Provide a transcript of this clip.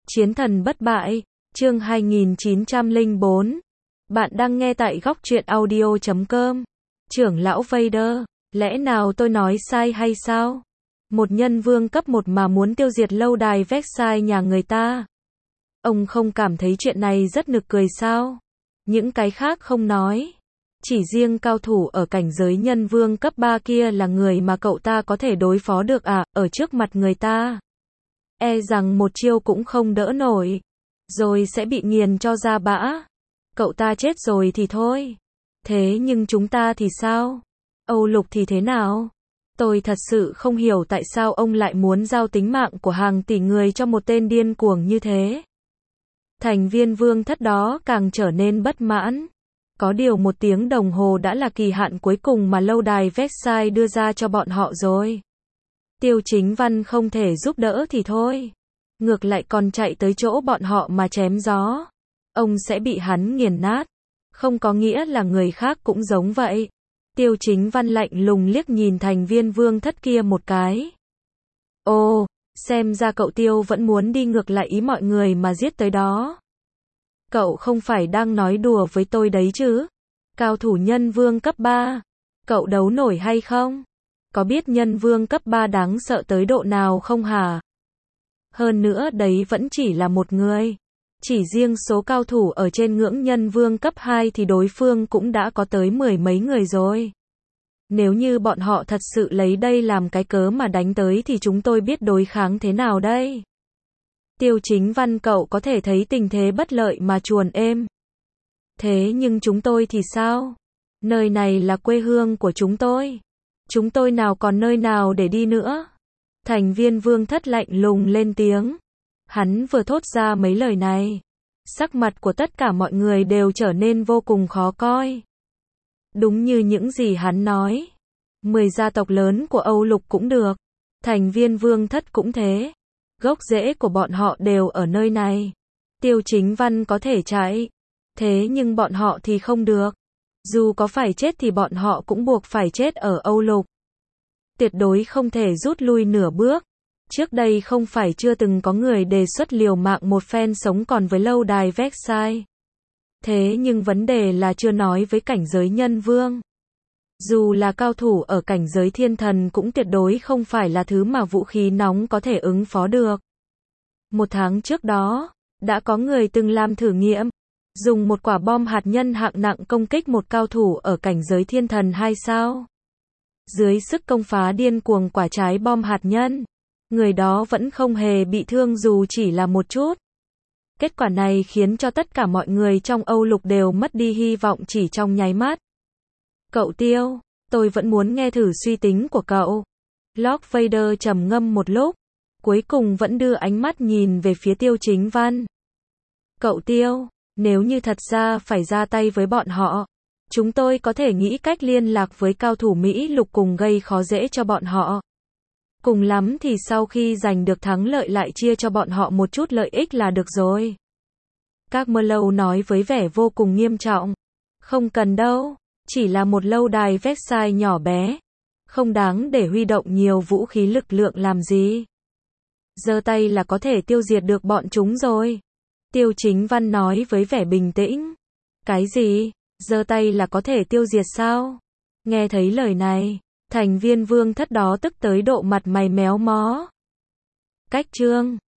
Chiến thần bất bại, chương 2904. Bạn đang nghe tại góc truyện audio.com. Trưởng lão Vader, lẽ nào tôi nói sai hay sao? Một nhân vương cấp 1 mà muốn tiêu diệt lâu đài Versailles nhà người ta. Ông không cảm thấy chuyện này rất nực cười sao? Những cái khác không nói. Chỉ riêng cao thủ ở cảnh giới nhân vương cấp 3 kia là người mà cậu ta có thể đối phó được à, ở trước mặt người ta. E rằng một chiêu cũng không đỡ nổi. Rồi sẽ bị nghiền cho ra bã. Cậu ta chết rồi thì thôi. Thế nhưng chúng ta thì sao? Âu Lục thì thế nào? Tôi thật sự không hiểu tại sao ông lại muốn giao tính mạng của hàng tỷ người cho một tên điên cuồng như thế. Thành viên vương thất đó càng trở nên bất mãn. Có điều 1 tiếng đồng hồ đã là kỳ hạn cuối cùng mà lâu đài Versailles đưa ra cho bọn họ rồi. Tiêu Chính Văn không thể giúp đỡ thì thôi. Ngược lại còn chạy tới chỗ bọn họ mà chém gió. Ông sẽ bị hắn nghiền nát. Không có nghĩa là người khác cũng giống vậy. Tiêu Chính Văn lạnh lùng liếc nhìn thành viên vương thất kia một cái. Ồ, xem ra cậu Tiêu vẫn muốn đi ngược lại ý mọi người mà giết tới đó. Cậu không phải đang nói đùa với tôi đấy chứ? Cao thủ nhân vương cấp 3. Cậu đấu nổi hay không? Có biết nhân vương cấp 3 đáng sợ tới độ nào không hả? Hơn nữa đấy vẫn chỉ là một người. Chỉ riêng số cao thủ ở trên ngưỡng nhân vương cấp 2 thì đối phương cũng đã có tới 10 mấy người rồi. Nếu như bọn họ thật sự lấy đây làm cái cớ mà đánh tới thì chúng tôi biết đối kháng thế nào đây? Tiêu Chính Văn, cậu có thể thấy tình thế bất lợi mà chuồn êm. Thế nhưng chúng tôi thì sao? Nơi này là quê hương của chúng tôi. Chúng tôi nào còn nơi nào để đi nữa? Thành viên vương thất lạnh lùng lên tiếng. Hắn vừa thốt ra mấy lời này. Sắc mặt của tất cả mọi người đều trở nên vô cùng khó coi. Đúng như những gì hắn nói. 10 gia tộc lớn của Âu Lục cũng được. Thành viên vương thất cũng thế. Gốc rễ của bọn họ đều ở nơi này. Tiêu Chính Văn có thể chạy. Thế nhưng bọn họ thì không được. Dù có phải chết thì bọn họ cũng buộc phải chết ở Âu Lục. Tuyệt đối không thể rút lui nửa bước. Trước đây không phải chưa từng có người đề xuất liều mạng một phen sống còn với lâu đài Versailles. Thế nhưng vấn đề là chưa nói với cảnh giới nhân vương. Dù là cao thủ ở cảnh giới thiên thần cũng tuyệt đối không phải là thứ mà vũ khí nóng có thể ứng phó được. 1 tháng trước đó, đã có người từng làm thử nghiệm. Dùng một quả bom hạt nhân hạng nặng công kích một cao thủ ở cảnh giới thiên thần 2 sao. Dưới sức công phá điên cuồng quả trái bom hạt nhân, người đó vẫn không hề bị thương dù chỉ là một chút. Kết quả này khiến cho tất cả mọi người trong Âu Lục đều mất đi hy vọng chỉ trong nháy mắt. Cậu Tiêu, tôi vẫn muốn nghe thử suy tính của cậu. Lord Vader trầm ngâm một lúc, cuối cùng vẫn đưa ánh mắt nhìn về phía Tiêu Chính Văn. Cậu Tiêu, nếu như thật ra phải ra tay với bọn họ, chúng tôi có thể nghĩ cách liên lạc với cao thủ Mỹ Lục cùng gây khó dễ cho bọn họ. Cùng lắm thì sau khi giành được thắng lợi lại chia cho bọn họ một chút lợi ích là được rồi. Các mơ lâu nói với vẻ vô cùng nghiêm trọng. Không cần đâu, chỉ là một lâu đài Versailles nhỏ bé. Không đáng để huy động nhiều vũ khí lực lượng làm gì. Giơ tay là có thể tiêu diệt được bọn chúng rồi. Tiêu Chính Văn nói với vẻ bình tĩnh. Cái gì? Giơ tay là có thể tiêu diệt sao? Nghe thấy lời này, thành viên vương thất đó tức tới độ mặt mày méo mó. Cách chương